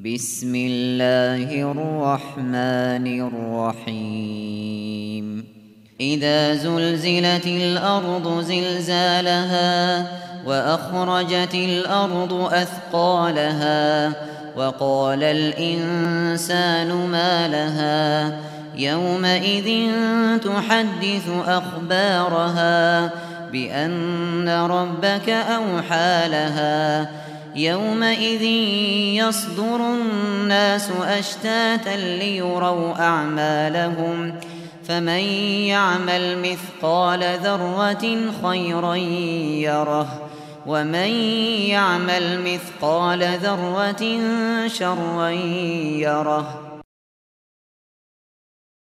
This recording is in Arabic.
بسم الله الرحمن الرحيم إذا زلزلت الأرض زلزالها وأخرجت الأرض أثقالها وقال الإنسان ما لها يومئذ تحدث أخبارها بأن ربك أوحى لها يومئذ يصدر الناس أشتاتا ليروا أعمالهم فمن يعمل مثقال ذرة خيرا يره ومن يعمل مثقال ذرة شرا يره